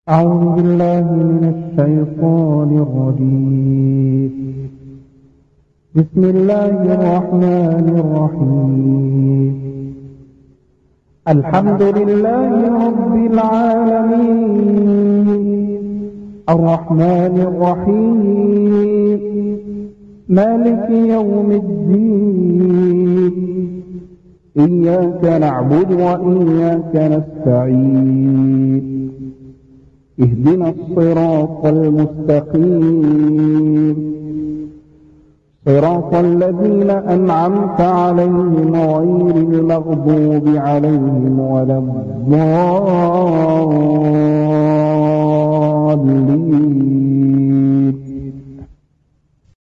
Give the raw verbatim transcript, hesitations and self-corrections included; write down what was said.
أعوذ بالله من الشيطان الرجيم. بسم الله الرحمن الرحيم. الحمد لله رب العالمين، الرحمن الرحيم، مالك يوم الدين، إياك نعبد وإياك نستعين، اهدنا الصراط المستقيم، صراط الذين أنعمت عليهم غير المغضوب عليهم ولا الضالين.